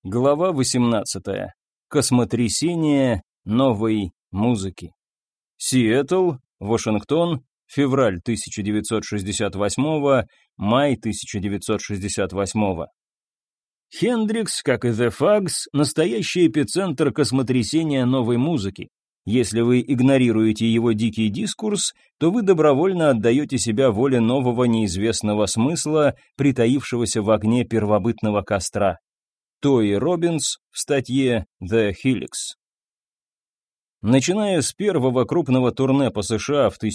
Глава 18. Космотрясение новой музыки. Сиэтл, Вашингтон, февраль 1968, май 1968. Хендрикс, как и The Fugs, настоящий эпицентр космотрясения новой музыки. Если вы игнорируете его дикий дискурс, то вы добровольно отдаете себя воле нового неизвестного смысла, притаившегося в огне первобытного костра. Той Роббинс в статье «The Helix». Начиная с первого крупного турне по США в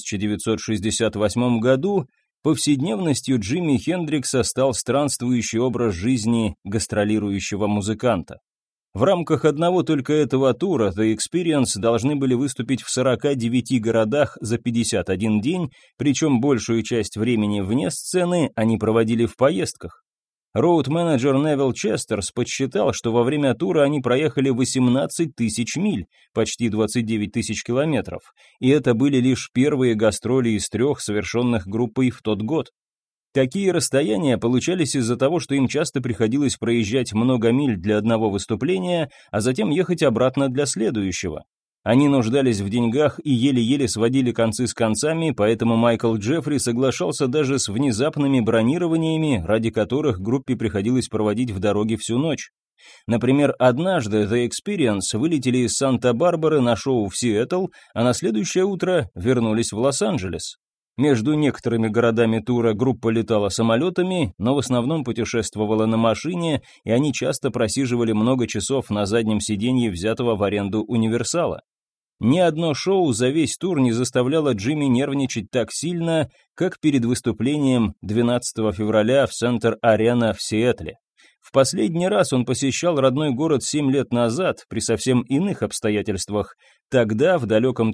1968 году, повседневностью Джимми Хендрикса стал странствующий образ жизни гастролирующего музыканта. В рамках одного только этого тура The Experience должны были выступить в 49 городах за 51 день, причем большую часть времени вне сцены они проводили в поездках. Роуд-менеджер Невил Честерс подсчитал, что во время тура они проехали 18 тысяч миль, почти 29 тысяч километров, и это были лишь первые гастроли из 3, совершенных группой в тот год. Такие расстояния получались из-за того, что им часто приходилось проезжать много миль для одного выступления, а затем ехать обратно для следующего. Они нуждались в деньгах и еле-еле сводили концы с концами, поэтому Майкл Джеффри соглашался даже с внезапными бронированиями, ради которых группе приходилось проводить в дороге всю ночь. Например, однажды The Experience вылетели из Санта-Барбары на шоу в Сиэтл, а на следующее утро вернулись в Лос-Анджелес. Между некоторыми городами тура группа летала самолетами, но в основном путешествовала на машине, и они часто просиживали много часов на заднем сиденье взятого в аренду универсала. Ни одно шоу за весь тур не заставляло Джимми нервничать так сильно, как перед выступлением 12 февраля в Центр-Арена в Сиэтле. В последний раз он посещал родной город 7 лет назад, при совсем иных обстоятельствах. Тогда, в далеком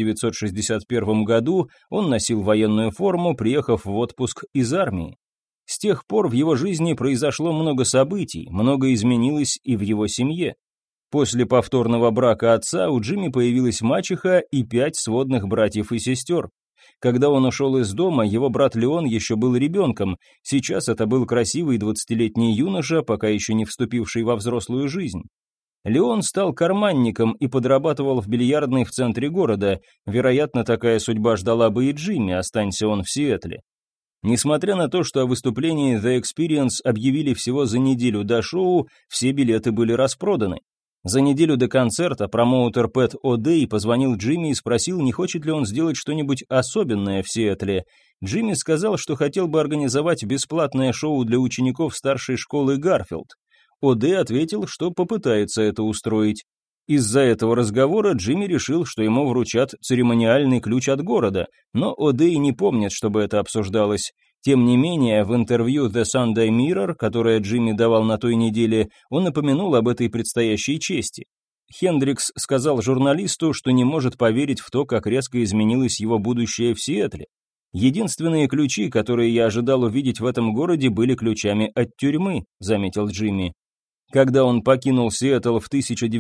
1961 году, он носил военную форму, приехав в отпуск из армии. С тех пор в его жизни произошло много событий, много изменилось и в его семье. После повторного брака отца у Джимми появилась мачеха и 5 сводных братьев и сестер. Когда он ушел из дома, его брат Леон еще был ребенком, сейчас это был красивый 20-летний юноша, пока еще не вступивший во взрослую жизнь. Леон стал карманником и подрабатывал в бильярдной в центре города, вероятно, такая судьба ждала бы и Джимми, останься он в Сиэтле. Несмотря на то, что о выступлении The Experience объявили всего за неделю до шоу, все билеты были распроданы. За неделю до концерта промоутер Пэт О'Дей позвонил Джимми и спросил, не хочет ли он сделать что-нибудь особенное в Сиэтле. Джимми сказал, что хотел бы организовать бесплатное шоу для учеников старшей школы Гарфилд. О'Дей ответил, что попытается это устроить. Из-за этого разговора Джимми решил, что ему вручат церемониальный ключ от города, но О'Дей не помнит, чтобы это обсуждалось. Тем не менее, в интервью The Sunday Mirror, которое Джимми давал на той неделе, он упомянул об этой предстоящей чести. Хендрикс сказал журналисту, что не может поверить в то, как резко изменилось его будущее в Сиэтле. «Единственные ключи, которые я ожидал увидеть в этом городе, были ключами от тюрьмы», — заметил Джимми. Когда он покинул Сиэтл в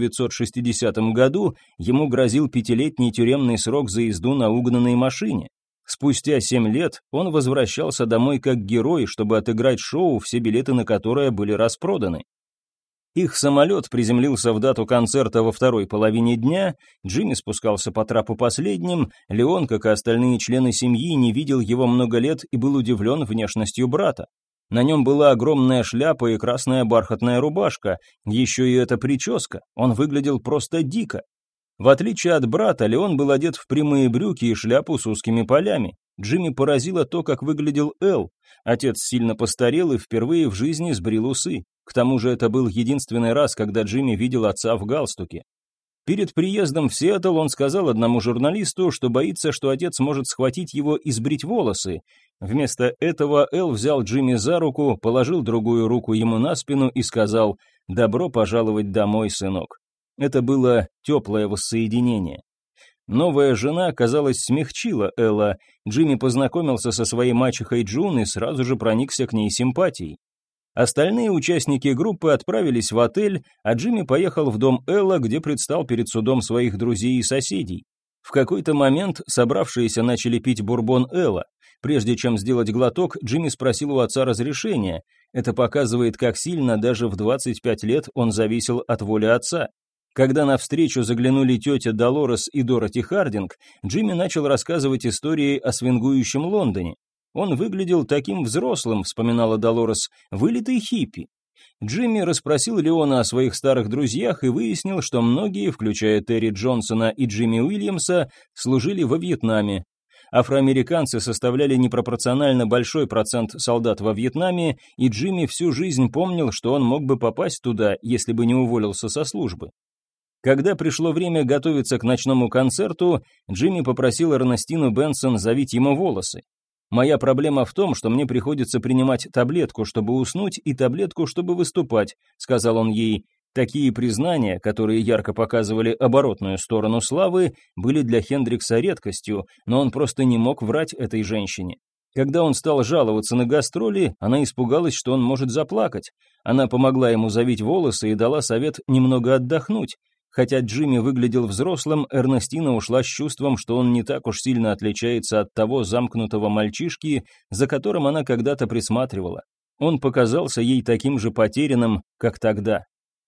1960 году, ему грозил 5-летний тюремный срок за езду на угнанной машине. Спустя 7 лет он возвращался домой как герой, чтобы отыграть шоу, все билеты на которое были распроданы. Их самолет приземлился в дату концерта во второй половине дня, Джимми спускался по трапу последним, Леон, как и остальные члены семьи, не видел его много лет и был удивлен внешностью брата. На нем была огромная шляпа и красная бархатная рубашка, еще и эта прическа, он выглядел просто дико. В отличие от брата, Леон был одет в прямые брюки и шляпу с узкими полями. Джимми поразило то, как выглядел Эл. Отец сильно постарел и впервые в жизни сбрил усы. К тому же это был единственный раз, когда Джимми видел отца в галстуке. Перед приездом в Сиэтл он сказал одному журналисту, что боится, что отец может схватить его и сбрить волосы. Вместо этого Эл взял Джимми за руку, положил другую руку ему на спину и сказал «Добро пожаловать домой, сынок». Это было теплое воссоединение. Новая жена, казалось, смягчила Элла. Джимми познакомился со своей мачехой Джун и сразу же проникся к ней симпатией. Остальные участники группы отправились в отель, а Джимми поехал в дом Элла, где предстал перед судом своих друзей и соседей. В какой-то момент собравшиеся начали пить бурбон Элла. Прежде чем сделать глоток, Джимми спросил у отца разрешения. Это показывает, как сильно даже в 25 лет он зависел от воли отца. Когда навстречу заглянули тетя Долорес и Дороти Хардинг, Джимми начал рассказывать истории о свингующем Лондоне. «Он выглядел таким взрослым», — вспоминала Долорес, — «вылитый хиппи». Джимми расспросил Леона о своих старых друзьях и выяснил, что многие, включая Терри Джонсона и Джимми Уильямса, служили во Вьетнаме. Афроамериканцы составляли непропорционально большой процент солдат во Вьетнаме, и Джимми всю жизнь помнил, что он мог бы попасть туда, если бы не уволился со службы. Когда пришло время готовиться к ночному концерту, Джимми попросил Эрнестину Бенсон завить ему волосы. «Моя проблема в том, что мне приходится принимать таблетку, чтобы уснуть, и таблетку, чтобы выступать», — сказал он ей. Такие признания, которые ярко показывали оборотную сторону славы, были для Хендрикса редкостью, но он просто не мог врать этой женщине. Когда он стал жаловаться на гастроли, она испугалась, что он может заплакать. Она помогла ему завить волосы и дала совет немного отдохнуть. Хотя Джимми выглядел взрослым, Эрнестина ушла с чувством, что он не так уж сильно отличается от того замкнутого мальчишки, за которым она когда-то присматривала. Он показался ей таким же потерянным, как тогда.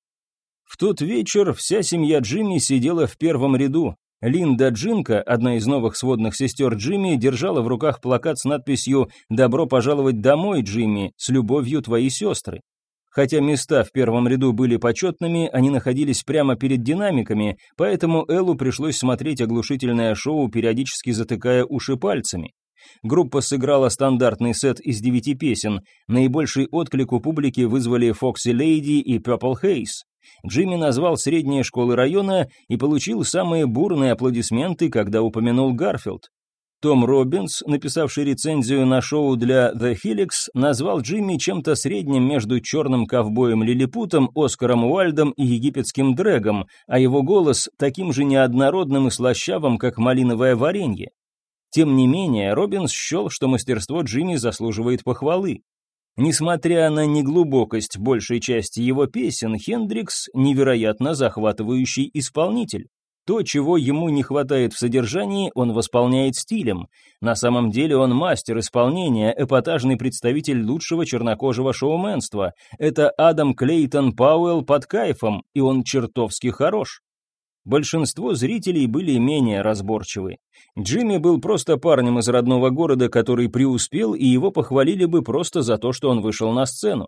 В тот вечер вся семья Джимми сидела в первом ряду. Линда Джинка, одна из новых сводных сестер Джимми, держала в руках плакат с надписью «Добро пожаловать домой, Джимми, с любовью твои сестры». Хотя места в первом ряду были почетными, они находились прямо перед динамиками, поэтому Эллу пришлось смотреть оглушительное шоу, периодически затыкая уши пальцами. Группа сыграла стандартный сет из 9 песен. Наибольший отклик у публики вызвали Foxy Lady и Purple Haze. Джимми назвал средние школы района и получил самые бурные аплодисменты, когда упомянул Гарфилд. Том Роббинс, написавший рецензию на шоу для The Helix, назвал Джимми чем-то средним между черным ковбоем-лилипутом, Оскаром Уайльдом и египетским дрэгом, а его голос таким же неоднородным и слащавым, как малиновое варенье. Тем не менее, Роббинс счел, что мастерство Джимми заслуживает похвалы. Несмотря на неглубокость большей части его песен, Хендрикс – невероятно захватывающий исполнитель. То, чего ему не хватает в содержании, он восполняет стилем. На самом деле он мастер исполнения, эпатажный представитель лучшего чернокожего шоуменства. Это Адам Клейтон Пауэлл под кайфом, и он чертовски хорош. Большинство зрителей были менее разборчивы. Джимми был просто парнем из родного города, который преуспел, и его похвалили бы просто за то, что он вышел на сцену.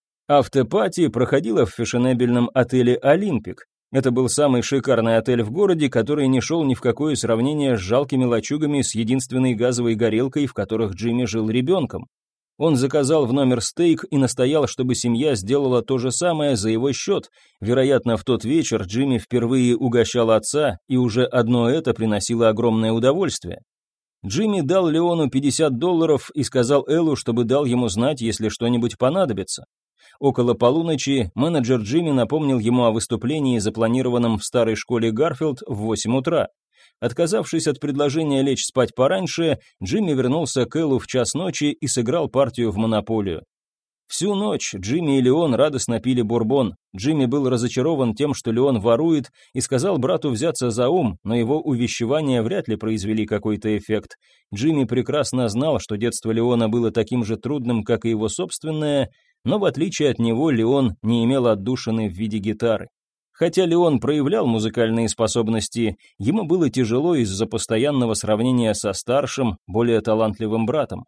Афтепати проходила в фешенебельном отеле «Олимпик». Это был самый шикарный отель в городе, который не шел ни в какое сравнение с жалкими лачугами с единственной газовой горелкой, в которых Джимми жил ребенком. Он заказал в номер стейк и настоял, чтобы семья сделала то же самое за его счет. Вероятно, в тот вечер Джимми впервые угощал отца, и уже одно это приносило огромное удовольствие. Джимми дал Леону $50 и сказал Эллу, чтобы дал ему знать, если что-нибудь понадобится. Около полуночи менеджер Джимми напомнил ему о выступлении, запланированном в старой школе Гарфилд в 8 утра. Отказавшись от предложения лечь спать пораньше, Джимми вернулся к Эллу в час ночи и сыграл партию в монополию. Всю ночь Джимми и Леон радостно пили бурбон. Джимми был разочарован тем, что Леон ворует, и сказал брату взяться за ум, но его увещевания вряд ли произвели какой-то эффект. Джимми прекрасно знал, что детство Леона было таким же трудным, как и его собственное, но в отличие от него Леон не имел отдушины в виде гитары. Хотя Леон проявлял музыкальные способности, ему было тяжело из-за постоянного сравнения со старшим, более талантливым братом.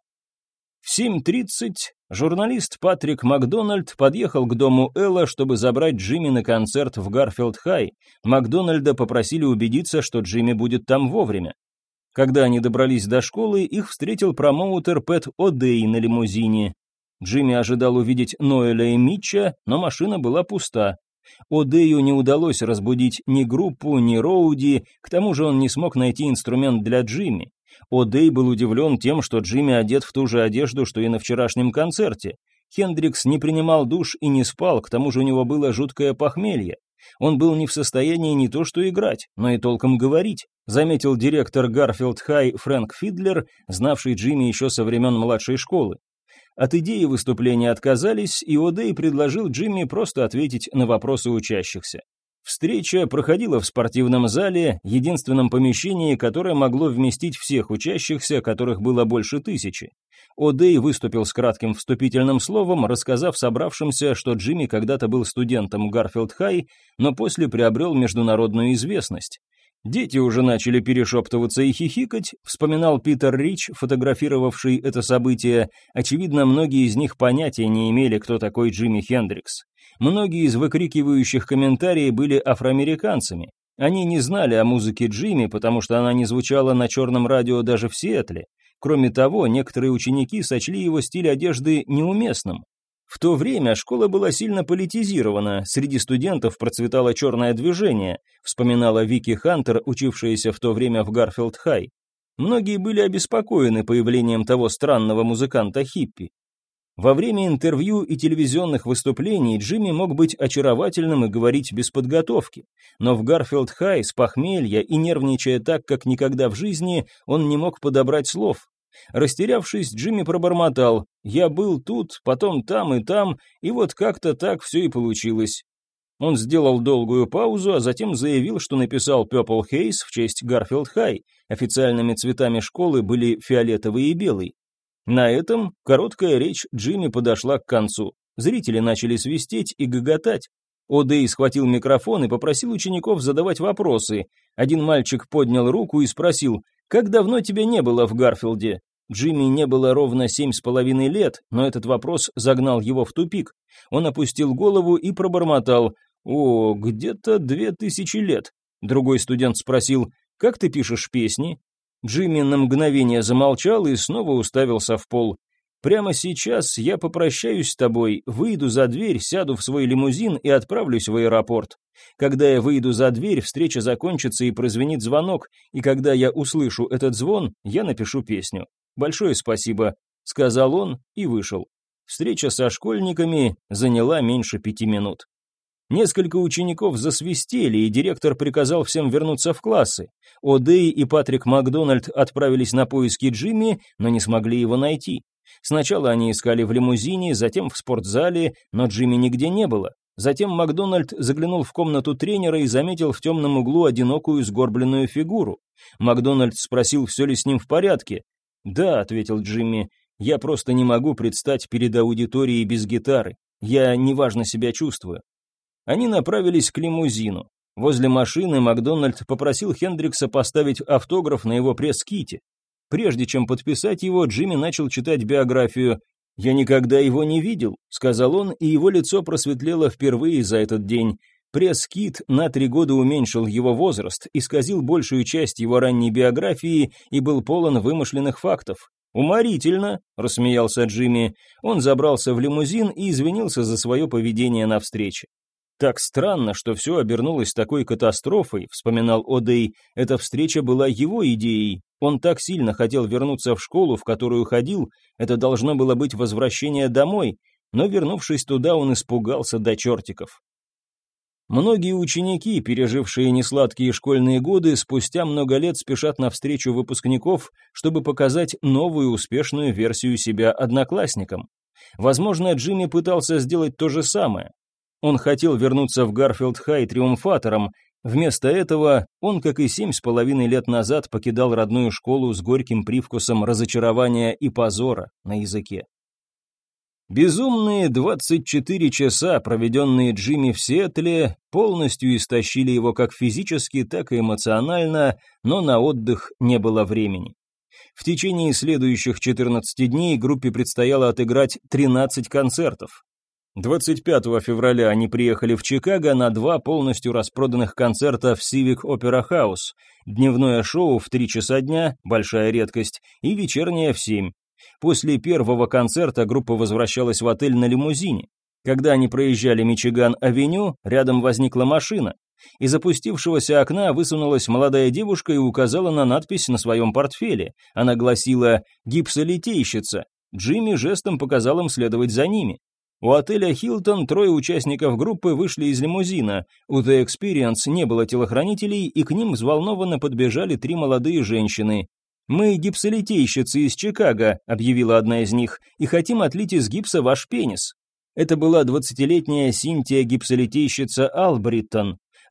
В 7:30 журналист Патрик Макдональд подъехал к дому Элла, чтобы забрать Джимми на концерт в Гарфилд-Хай. Макдональда попросили убедиться, что Джимми будет там вовремя. Когда они добрались до школы, их встретил промоутер Пэт О'Дей на лимузине. Джимми ожидал увидеть Ноэля и Митча, но машина была пуста. О'Дею не удалось разбудить ни группу, ни Роуди, к тому же он не смог найти инструмент для Джимми. О'Дей был удивлен тем, что Джимми одет в ту же одежду, что и на вчерашнем концерте. Хендрикс не принимал душ и не спал, к тому же у него было жуткое похмелье. Он был не в состоянии не то что играть, но и толком говорить, заметил директор Гарфилд-Хай Фрэнк Фидлер, знавший Джимми еще со времен младшей школы. От идеи выступления отказались, и О'Дей предложил Джимми просто ответить на вопросы учащихся. Встреча проходила в спортивном зале, единственном помещении, которое могло вместить всех учащихся, которых было больше 1000. О'Дэй выступил с кратким вступительным словом, рассказав собравшимся, что Джимми когда-то был студентом Гарфилд-Хай, но после приобрел международную известность. Дети уже начали перешептываться и хихикать, вспоминал Питер Рич, фотографировавший это событие. Очевидно, многие из них понятия не имели, кто такой Джимми Хендрикс. Многие из выкрикивающих комментарии были афроамериканцами. Они не знали о музыке Джимми, потому что она не звучала на черном радио даже в Сиэтле. Кроме того, некоторые ученики сочли его стиль одежды неуместным. В то время школа была сильно политизирована, среди студентов процветало черное движение, вспоминала Вики Хантер, учившаяся в то время в Гарфилд-Хай. Многие были обеспокоены появлением того странного музыканта-хиппи. Во время интервью и телевизионных выступлений Джимми мог быть очаровательным и говорить без подготовки, но в Гарфилд-Хай с похмелья и нервничая так, как никогда в жизни, он не мог подобрать слов. Растерявшись, Джимми пробормотал: «Я был тут, потом там, и вот как-то так все и получилось». Он сделал долгую паузу, а затем заявил, что написал Purple Haze в честь Гарфилд-Хай. Официальными цветами школы были фиолетовый и белый. На этом короткая речь Джимми подошла к концу. Зрители начали свистеть и гоготать. О'Дэй схватил микрофон и попросил учеников задавать вопросы. Один мальчик поднял руку и спросил: «Как давно тебя не было в Гарфилде?» Джимми не было ровно 7,5 лет, но этот вопрос загнал его в тупик. Он опустил голову и пробормотал: «О, где-то 2000 лет». Другой студент спросил: «Как ты пишешь песни?» Джимми на мгновение замолчал и снова уставился в пол. «Прямо сейчас я попрощаюсь с тобой, выйду за дверь, сяду в свой лимузин и отправлюсь в аэропорт. Когда я выйду за дверь, встреча закончится и прозвенит звонок, и когда я услышу этот звон, я напишу песню. Большое спасибо», — сказал он и вышел. Встреча со школьниками заняла меньше 5 минут. Несколько учеников засвистели, и директор приказал всем вернуться в классы. О'Дэй и Патрик Макдональд отправились на поиски Джимми, но не смогли его найти. Сначала они искали в лимузине, затем в спортзале, но Джимми нигде не было. Затем Макдональд заглянул в комнату тренера и заметил в темном углу одинокую сгорбленную фигуру. Макдональд спросил, все ли с ним в порядке. «Да», — ответил Джимми, — «я просто не могу предстать перед аудиторией без гитары. Я неважно себя чувствую». Они направились к лимузину. Возле машины Макдональд попросил Хендрикса поставить автограф на его пресс-ките. Прежде чем подписать его, Джимми начал читать биографию. «Я никогда его не видел», — сказал он, и его лицо просветлело впервые за этот день. Пресс-кит на 3 года уменьшил его возраст, исказил большую часть его ранней биографии и был полон вымышленных фактов. «Уморительно», — рассмеялся Джимми. Он забрался в лимузин и извинился за свое поведение на встрече. «Так странно, что все обернулось такой катастрофой», — вспоминал О'Дэй. «Эта встреча была его идеей. Он так сильно хотел вернуться в школу, в которую ходил. Это должно было быть возвращение домой. Но, вернувшись туда, он испугался до чертиков». Многие ученики, пережившие несладкие школьные годы, спустя много лет спешат навстречу выпускников, чтобы показать новую успешную версию себя одноклассникам. Возможно, Джимми пытался сделать то же самое. Он хотел вернуться в Гарфилд-Хай триумфатором. Вместо этого он, как и 7,5 лет назад, покидал родную школу с горьким привкусом разочарования и позора на языке. Безумные 24 часа, проведенные Джимми в Сиэтле, полностью истощили его как физически, так и эмоционально, но на отдых не было времени. В течение следующих 14 дней группе предстояло отыграть 13 концертов. 25 февраля они приехали в Чикаго на 2 полностью распроданных концерта в Civic Opera House, дневное шоу в 3 часа дня, большая редкость, и вечернее в 7. После первого концерта группа возвращалась в отель на лимузине. Когда они проезжали Мичиган-авеню, рядом возникла машина. Из опустившегося окна высунулась молодая девушка и указала на надпись на своем портфеле. Она гласила «Гипсолитейщица». Джимми жестом показал им следовать за ними. У отеля «Хилтон» 3 участников группы вышли из лимузина. У The Experience не было телохранителей, и к ним взволнованно подбежали 3 молодые женщины. «Мы гипсолитейщицы из Чикаго», — объявила одна из них, «и хотим отлить из гипса ваш пенис». Это была 20-летняя Синтия гипсолитейщица Албриттон.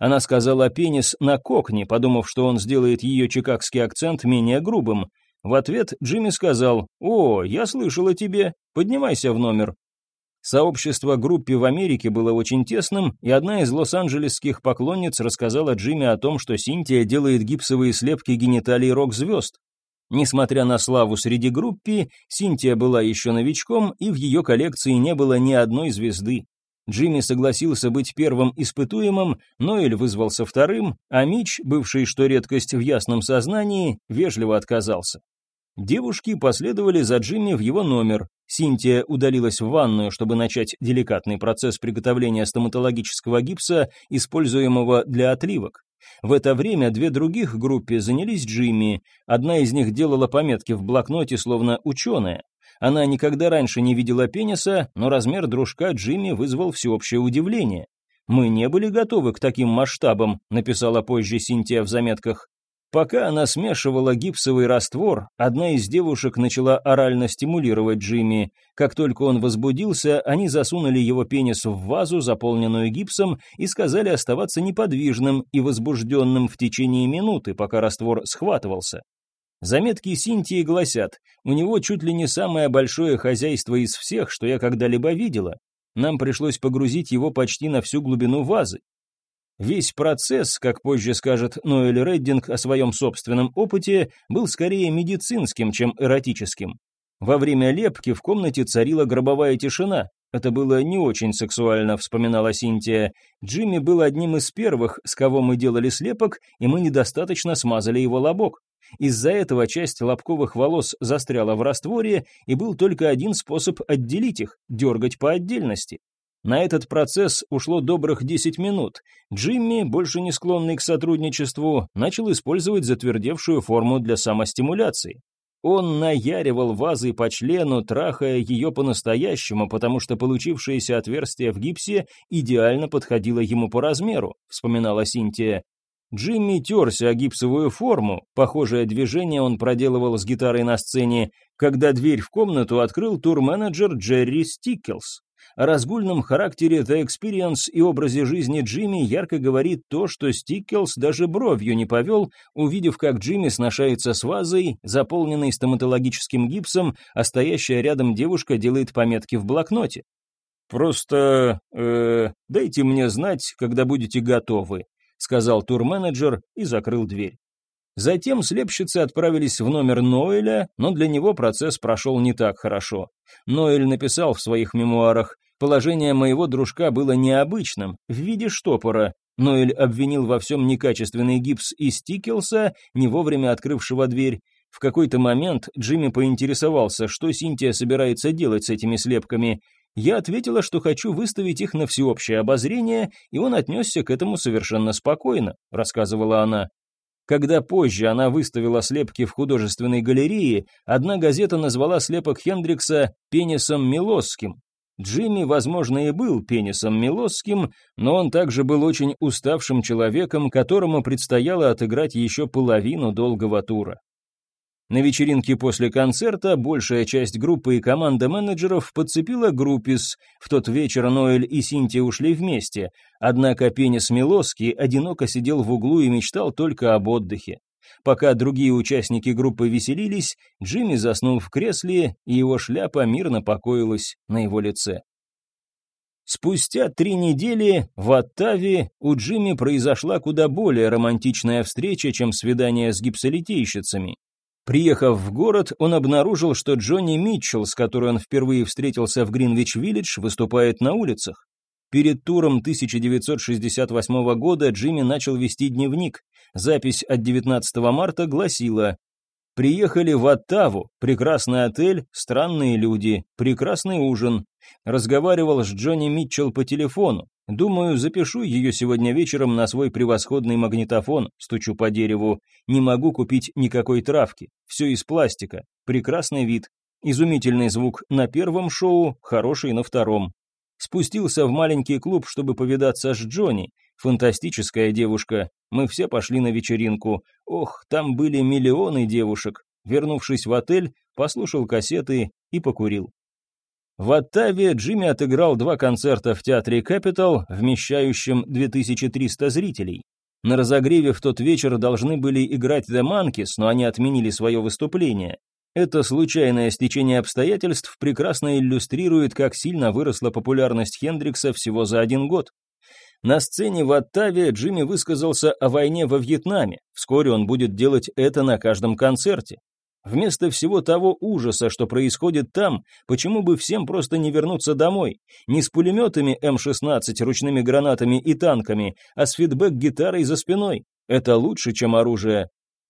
Она сказала «пенис» на кокни, подумав, что он сделает ее чикагский акцент менее грубым. В ответ Джимми сказал: «О, я слышал о тебе, поднимайся в номер». Сообщество группы в Америке было очень тесным, и одна из лос-анджелесских поклонниц рассказала Джимми о том, что Синтия делает гипсовые слепки гениталий рок-звезд. Несмотря на славу среди группы, Синтия была еще новичком, и в ее коллекции не было ни одной звезды. Джимми согласился быть первым испытуемым, Ноэль вызвался вторым, а Митч, бывший, что редкость, в ясном сознании, вежливо отказался. Девушки последовали за Джимми в его номер. Синтия удалилась в ванную, чтобы начать деликатный процесс приготовления стоматологического гипса, используемого для отливок. В это время две других группы занялись Джимми. Одна из них делала пометки в блокноте, словно ученая. Она никогда раньше не видела пениса, но размер дружка Джимми вызвал всеобщее удивление. «Мы не были готовы к таким масштабам», написала позже Синтия в заметках. Пока она смешивала гипсовый раствор, одна из девушек начала орально стимулировать Джимми. Как только он возбудился, они засунули его пенис в вазу, заполненную гипсом, и сказали оставаться неподвижным и возбужденным в течение минуты, пока раствор схватывался. Заметки Синтии гласят: «У него чуть ли не самое большое хозяйство из всех, что я когда-либо видела. Нам пришлось погрузить его почти на всю глубину вазы». Весь процесс, как позже скажет Ноэль Реддинг о своем собственном опыте, был скорее медицинским, чем эротическим. Во время лепки в комнате царила гробовая тишина. Это было не очень сексуально, вспоминала Синтия. Джимми был одним из первых, с кого мы делали слепок, и мы недостаточно смазали его лобок. Из-за этого часть лобковых волос застряла в растворе, и был только один способ отделить их – дергать по отдельности. На этот процесс ушло добрых 10 минут. Джимми, больше не склонный к сотрудничеству, начал использовать затвердевшую форму для самостимуляции. Он наяривал вазой по члену, трахая ее по-настоящему, потому что получившееся отверстие в гипсе идеально подходило ему по размеру, вспоминала Синтия. Джимми терся о гипсовую форму, похожее движение он проделывал с гитарой на сцене, когда дверь в комнату открыл тур-менеджер Джерри Стиккелс. О разгульном характере The Experience и образе жизни Джимми ярко говорит то, что Стиккелс даже бровью не повел, увидев, как Джимми сношается с вазой, заполненной стоматологическим гипсом, а стоящая рядом девушка делает пометки в блокноте. «Просто, дайте мне знать, когда будете готовы», сказал тур-менеджер и закрыл дверь. Затем слепщицы отправились в номер Ноэля, но для него процесс прошел не так хорошо. Ноэль написал в своих мемуарах: «Положение моего дружка было необычным, в виде штопора». Ноэль обвинил во всем некачественный гипс и Стиккелса, не вовремя открывшего дверь. В какой-то момент Джимми поинтересовался, что Синтия собирается делать с этими слепками. Я ответила, что хочу выставить их на всеобщее обозрение, и он отнесся к этому совершенно спокойно, рассказывала она. Когда позже она выставила слепки в художественной галерее, одна газета назвала слепок Хендрикса «пенисом Милосским». Джимми, возможно, и был пенисом Милосским, но он также был очень уставшим человеком, которому предстояло отыграть еще половину долгого тура. На вечеринке после концерта большая часть группы и команда менеджеров подцепила группис. В тот вечер Ноэль и Синтия ушли вместе, однако пенис Милоский одиноко сидел в углу и мечтал только об отдыхе. Пока другие участники группы веселились, Джимми заснул в кресле, и его шляпа мирно покоилась на его лице. Спустя 3 недели в Оттаве у Джимми произошла куда более романтичная встреча, чем свидание с гипсолитейщицами. Приехав в город, он обнаружил, что Джонни Митчелл, с которой он впервые встретился в Гринвич-Виллидж, выступает на улицах. Перед туром 1968 года Джимми начал вести дневник. Запись от 19 марта гласила: «Приехали в Оттаву, прекрасный отель, странные люди, прекрасный ужин. Разговаривал с Джонни Митчелл по телефону. Думаю, запишу ее сегодня вечером на свой превосходный магнитофон, стучу по дереву. Не могу купить никакой травки. Все из пластика. Прекрасный вид. Изумительный звук на первом шоу, хороший на втором. Спустился в маленький клуб, чтобы повидаться с Джонни. Фантастическая девушка. Мы все пошли на вечеринку. Ох, там были миллионы девушек. Вернувшись в отель, послушал кассеты и покурил». В Оттаве Джимми отыграл 2 концерта в театре Capitol, вмещающем 2300 зрителей. На разогреве в тот вечер должны были играть The Monkees, но они отменили свое выступление. Это случайное стечение обстоятельств прекрасно иллюстрирует, как сильно выросла популярность Хендрикса всего за 1 год. На сцене в Оттаве Джимми высказался о войне во Вьетнаме. Вскоре он будет делать это на каждом концерте. Вместо всего того ужаса, что происходит там, почему бы всем просто не вернуться домой? Не с пулеметами М-16, ручными гранатами и танками, а с фидбэк-гитарой за спиной. Это лучше, чем оружие.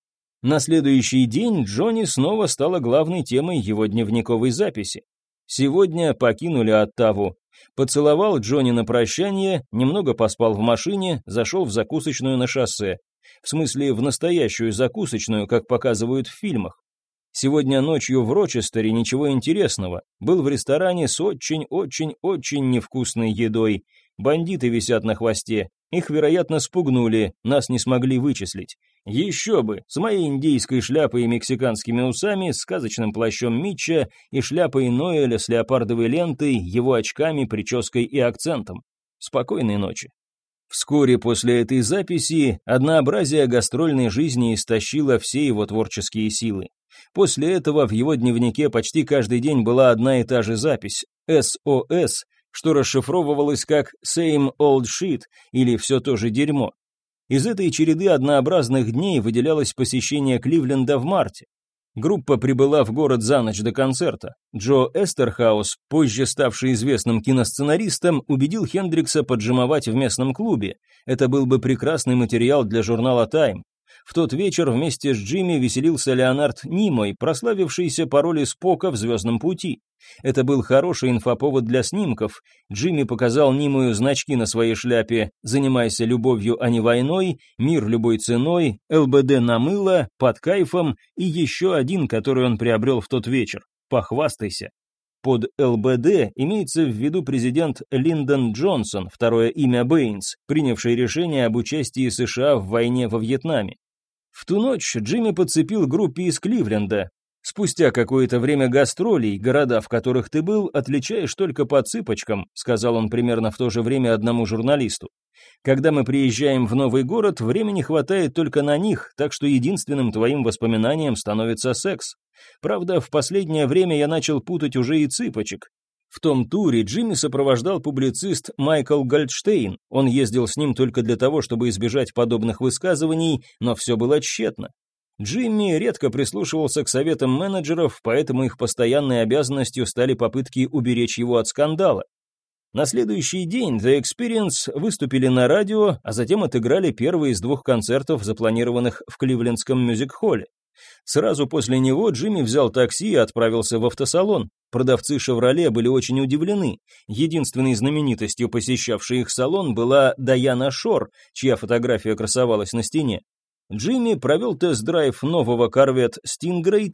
На следующий день Джонни снова стала главной темой его дневниковой записи. Сегодня покинули Оттаву. Поцеловал Джонни на прощание, немного поспал в машине, зашел в закусочную на шоссе. В смысле, в настоящую закусочную, как показывают в фильмах. Сегодня ночью в Рочестере ничего интересного. Был в ресторане с очень-очень-очень невкусной едой. Бандиты висят на хвосте. Их, вероятно, спугнули, нас не смогли вычислить. Еще бы, с моей индейской шляпой и мексиканскими усами, сказочным плащом Митча и шляпой Ноэля с леопардовой лентой, его очками, прической и акцентом. Спокойной ночи. Вскоре после этой записи однообразие гастрольной жизни истощило все его творческие силы. После этого в его дневнике почти каждый день была одна и та же запись «СОС», что расшифровывалось как «Same Old Shit» или «Все то же дерьмо». Из этой череды однообразных дней выделялось посещение Кливленда в марте. Группа прибыла в город за ночь до концерта. Джо Эстерхаус, позже ставший известным киносценаристом, убедил Хендрикса поджимовать в местном клубе. Это был бы прекрасный материал для журнала Time. В тот вечер вместе с Джимми веселился Леонард Нимой, прославившийся по роли Спока в «Звездном пути». Это был хороший инфоповод для снимков. Джимми показал Нимою значки на своей шляпе «Занимайся любовью, а не войной», «Мир любой ценой», «ЛБД на мыло», «Под кайфом» и еще один, который он приобрел в тот вечер «Похвастайся». Под ЛБД имеется в виду президент Линдон Джонсон, второе имя Бэйнс, принявший решение об участии США в войне во Вьетнаме. В ту ночь Джимми подцепил группе из Кливленда. «Спустя какое-то время гастролей, города, в которых ты был, отличаешь только по цыпочкам», сказал он примерно в то же время одному журналисту. «Когда мы приезжаем в новый город, времени хватает только на них, так что единственным твоим воспоминанием становится секс. Правда, в последнее время я начал путать уже и цыпочек». В том туре Джимми сопровождал публицист Майкл Гольдштейн. Он ездил с ним только для того, чтобы избежать подобных высказываний, но все было тщетно. Джимми редко прислушивался к советам менеджеров, поэтому их постоянной обязанностью стали попытки уберечь его от скандала. На следующий день The Experience выступили на радио, а затем отыграли первый из 2 концертов, запланированных в Кливлендском мюзик-холле. Сразу после него Джимми взял такси и отправился в автосалон. Продавцы «Шевроле» были очень удивлены. Единственной знаменитостью, посещавшей их салон, была Дайана Шор, чья фотография красовалась на стене. Джимми провел тест-драйв нового Corvette Stingray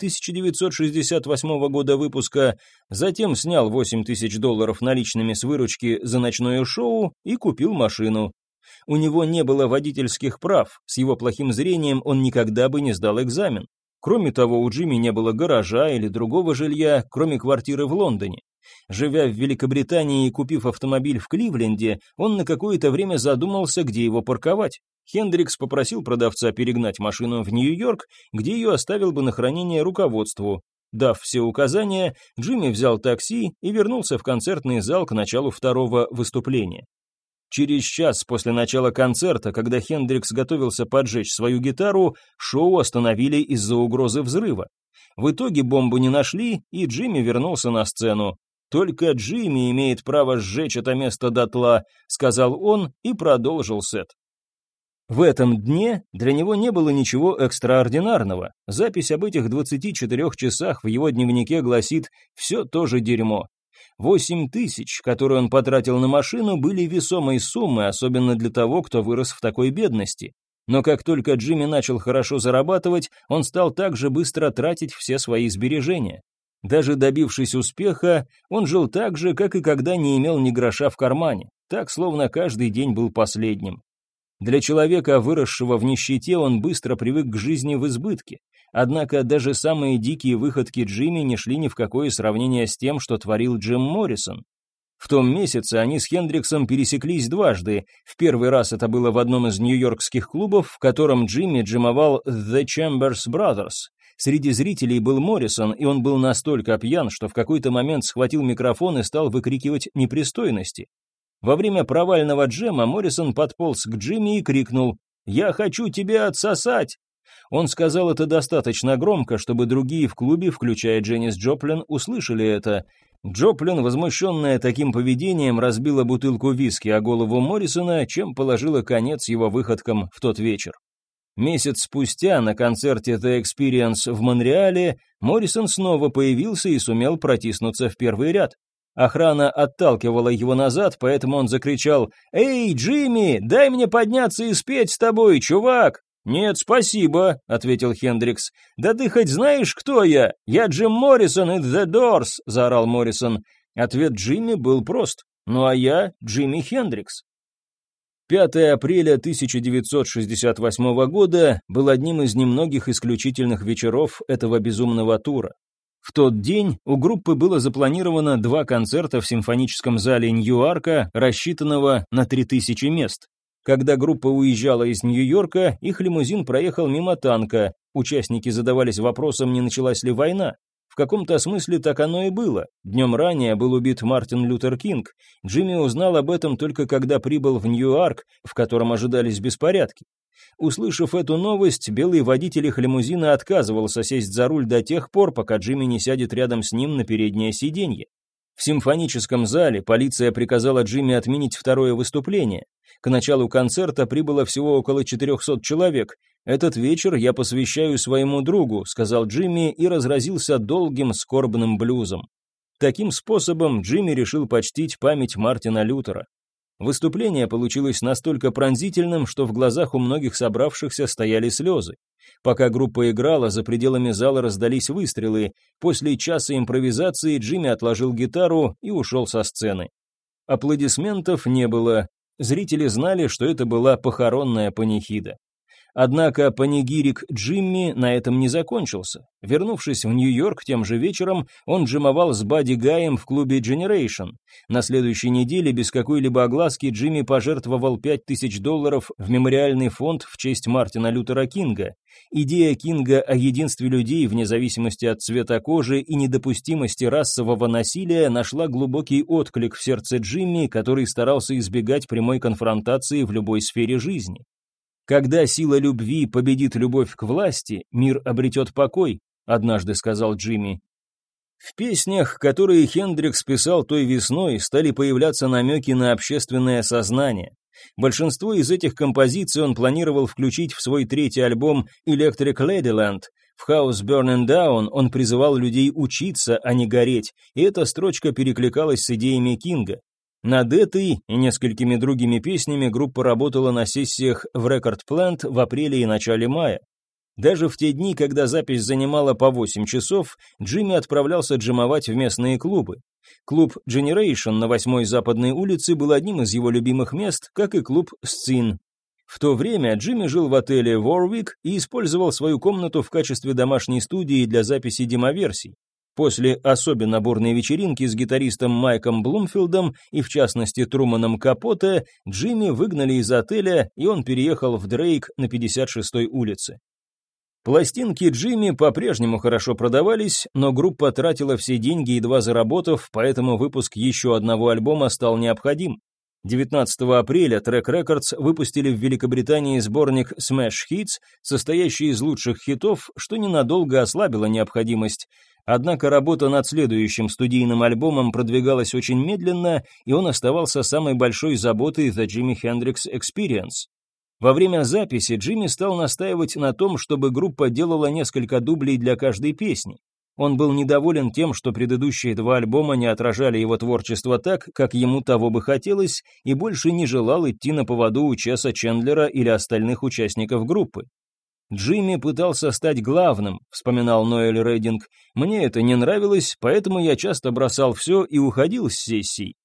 1968 года выпуска, затем снял $8000 наличными с выручки за ночное шоу и купил машину. У него не было водительских прав, с его плохим зрением он никогда бы не сдал экзамен. Кроме того, у Джимми не было гаража или другого жилья, кроме квартиры в Лондоне. Живя в Великобритании и купив автомобиль в Кливленде, он на какое-то время задумался, где его парковать. Хендрикс попросил продавца перегнать машину в Нью-Йорк, где ее оставил бы на хранение руководству. Дав все указания, Джимми взял такси и вернулся в концертный зал к началу второго выступления. Через час после начала концерта, когда Хендрикс готовился поджечь свою гитару, шоу остановили из-за угрозы взрыва. В итоге бомбу не нашли, и Джимми вернулся на сцену. «Только Джимми имеет право сжечь это место дотла», — сказал он и продолжил сет. В этом дне для него не было ничего экстраординарного. Запись об этих 24 часах в его дневнике гласит «все то же дерьмо». 8000, которые он потратил на машину, были весомой суммой, особенно для того, кто вырос в такой бедности. Но как только Джимми начал хорошо зарабатывать, он стал также быстро тратить все свои сбережения. Даже добившись успеха, он жил так же, как и когда не имел ни гроша в кармане, так, словно каждый день был последним. Для человека, выросшего в нищете, он быстро привык к жизни в избытке. Однако даже самые дикие выходки Джимми не шли ни в какое сравнение с тем, что творил Джим Моррисон. В том месяце они с Хендриксом пересеклись дважды. В первый раз это было в одном из нью-йоркских клубов, в котором Джимми джимовал The Chambers Brothers. Среди зрителей был Моррисон, и он был настолько пьян, что в какой-то момент схватил микрофон и стал выкрикивать непристойности. Во время провального джема Моррисон подполз к Джимми и крикнул: «Я хочу тебя отсосать!». Он сказал это достаточно громко, чтобы другие в клубе, включая Дженнис Джоплин, услышали это. Джоплин, возмущенная таким поведением, разбила бутылку виски о голову Моррисона, чем положила конец его выходкам в тот вечер. Месяц спустя на концерте The Experience в Монреале Моррисон снова появился и сумел протиснуться в первый ряд. Охрана отталкивала его назад, поэтому он закричал: «Эй, Джимми, дай мне подняться и спеть с тобой, чувак!» «Нет, спасибо», — ответил Хендрикс. «Да ты хоть знаешь, кто я? Я Джим Моррисон из The Doors», — заорал Моррисон. Ответ Джимми был прост. «Ну а я Джимми Хендрикс». 5 апреля 1968 года был одним из немногих исключительных вечеров этого безумного тура. В тот день у группы было запланировано 2 концерта в симфоническом зале Ньюарка, рассчитанного на 3000 мест. Когда группа уезжала из Нью-Йорка, их лимузин проехал мимо танка. Участники задавались вопросом, не началась ли война. В каком-то смысле так оно и было. Днем ранее был убит Мартин Лютер Кинг. Джимми узнал об этом только когда прибыл в Ньюарк, в котором ожидались беспорядки. Услышав эту новость, белый водитель их лимузина отказывался сесть за руль до тех пор, пока Джимми не сядет рядом с ним на переднее сиденье. В симфоническом зале полиция приказала Джимми отменить второе выступление. К началу концерта прибыло всего около 400 человек. «Этот вечер я посвящаю своему другу», — сказал Джимми и разразился долгим скорбным блюзом. Таким способом Джимми решил почтить память Мартина Лютера. Выступление получилось настолько пронзительным, что в глазах у многих собравшихся стояли слезы. Пока группа играла, за пределами зала раздались выстрелы. После часа импровизации Джимми отложил гитару и ушел со сцены. Аплодисментов не было. Зрители знали, что это была похоронная панихида. Однако панигирик Джимми на этом не закончился. Вернувшись в Нью-Йорк тем же вечером, он джимовал с Бадди Гаем в клубе Generation. На следующей неделе без какой-либо огласки Джимми пожертвовал $5000 в мемориальный фонд в честь Мартина Лютера Кинга. Идея Кинга о единстве людей вне зависимости от цвета кожи и недопустимости расового насилия нашла глубокий отклик в сердце Джимми, который старался избегать прямой конфронтации в любой сфере жизни. «Когда сила любви победит любовь к власти, мир обретет покой», — однажды сказал Джимми. В песнях, которые Хендрикс писал той весной, стали появляться намеки на общественное сознание. Большинство из этих композиций он планировал включить в свой 3-й альбом Electric Ladyland. В House Burning Down он призывал людей учиться, а не гореть, и эта строчка перекликалась с идеями Кинга. Над этой и несколькими другими песнями группа работала на сессиях в Record Plant в апреле и начале мая. Даже в те дни, когда запись занимала по 8 часов, Джимми отправлялся джимовать в местные клубы. Клуб Generation на 8-й Западной улице был одним из его любимых мест, как и клуб Scene. В то время Джимми жил в отеле Warwick и использовал свою комнату в качестве домашней студии для записи демоверсий. После особенно бурной вечеринки с гитаристом Майком Блумфилдом и, в частности, Труманом Капоте, Джимми выгнали из отеля, и он переехал в Дрейк на 56-й улице. Пластинки Джимми по-прежнему хорошо продавались, но группа тратила все деньги, едва заработав, поэтому выпуск еще одного альбома стал необходим. 19 апреля Track Records выпустили в Великобритании сборник Smash Hits, состоящий из лучших хитов, что ненадолго ослабило необходимость. Однако работа над следующим студийным альбомом продвигалась очень медленно, и он оставался самой большой заботой The Jimi Hendrix Experience. Во время записи Джимми стал настаивать на том, чтобы группа делала несколько дублей для каждой песни. Он был недоволен тем, что предыдущие 2 альбома не отражали его творчество так, как ему того бы хотелось, и больше не желал идти на поводу у Чеса Чендлера или остальных участников группы. «Джимми пытался стать главным», — вспоминал Ноэль Рейдинг. «Мне это не нравилось, поэтому я часто бросал все и уходил с сессий.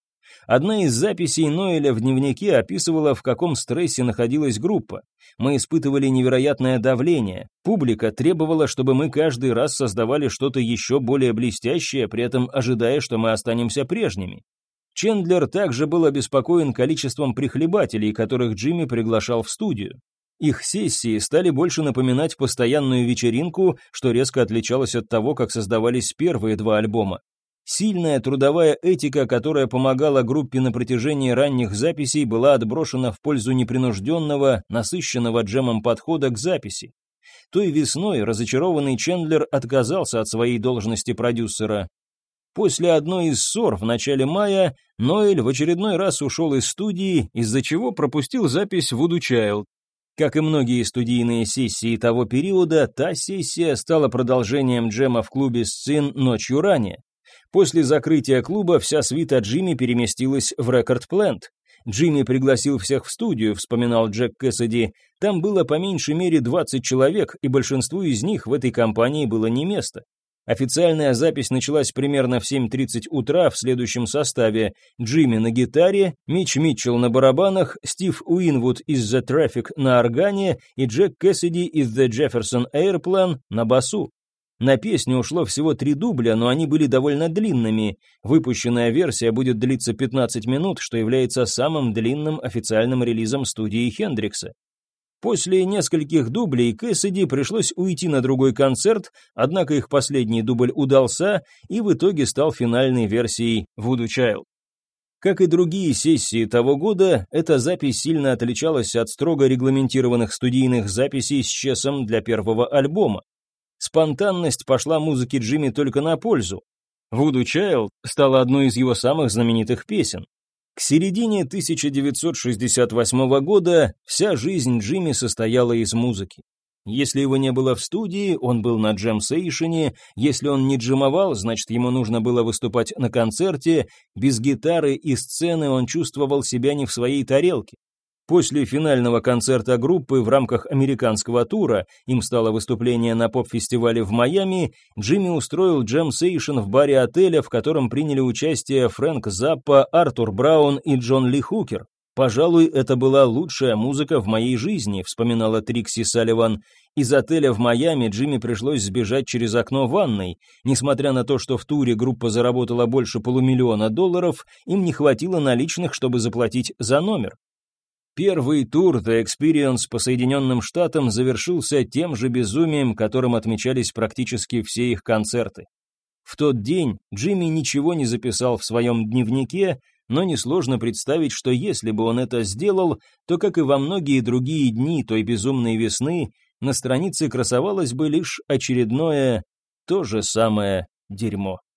Одна из записей Ноэля в дневнике описывала, в каком стрессе находилась группа. Мы испытывали невероятное давление. Публика требовала, чтобы мы каждый раз создавали что-то еще более блестящее, при этом ожидая, что мы останемся прежними. Чендлер также был обеспокоен количеством прихлебателей, которых Джимми приглашал в студию. Их сессии стали больше напоминать постоянную вечеринку, что резко отличалось от того, как создавались первые два альбома. Сильная трудовая этика, которая помогала группе на протяжении ранних записей, была отброшена в пользу непринужденного, насыщенного джемом подхода к записи. Той весной разочарованный Чендлер отказался от своей должности продюсера. После одной из ссор в начале мая Ноэль в очередной раз ушел из студии, из-за чего пропустил запись Voodoo Child. Как и многие студийные сессии того периода, та сессия стала продолжением джема в клубе «Сцен» ночью ранее. После закрытия клуба вся свита Джимми переместилась в Рекорд Плент. Джимми пригласил всех в студию, вспоминал Джек Кэссиди. Там было по меньшей мере 20 человек, и большинству из них в этой компании было не место. Официальная запись началась примерно в 7:30 утра в следующем составе: Джимми на гитаре, Митч Митчелл на барабанах, Стив Уинвуд из The Traffic на органе и Джек Кэссиди из The Jefferson Airplane на басу. На песню ушло всего 3 дубля, но они были довольно длинными. Выпущенная версия будет длиться 15 минут, что является самым длинным официальным релизом студии Хендрикса. После нескольких дублей Кэссиди пришлось уйти на другой концерт, однако их последний дубль удался и в итоге стал финальной версией Voodoo Child. Как и другие сессии того года, эта запись сильно отличалась от строго регламентированных студийных записей с Чесом для первого альбома. Спонтанность пошла музыке Джимми только на пользу. Voodoo Child стала одной из его самых знаменитых песен. К середине 1968 года вся жизнь Джимми состояла из музыки. Если его не было в студии, он был на джем-сейшене, если он не джемовал, значит, ему нужно было выступать на концерте, без гитары и сцены он чувствовал себя не в своей тарелке. После финального концерта группы в рамках американского тура, им стало выступление на поп-фестивале в Майами, Джимми устроил джем-сейшн в баре отеля, в котором приняли участие Фрэнк Заппа, Артур Браун и Джон Ли Хукер. «Пожалуй, это была лучшая музыка в моей жизни», — вспоминала Трикси Салливан. Из отеля в Майами Джимми пришлось сбежать через окно ванной. Несмотря на то, что в туре группа заработала больше $500 000, им не хватило наличных, чтобы заплатить за номер. Первый тур The Experience по Соединенным Штатам завершился тем же безумием, которым отмечались практически все их концерты. В тот день Джимми ничего не записал в своем дневнике, но несложно представить, что если бы он это сделал, то, как и во многие другие дни той безумной весны, на странице красовалось бы лишь очередное то же самое дерьмо.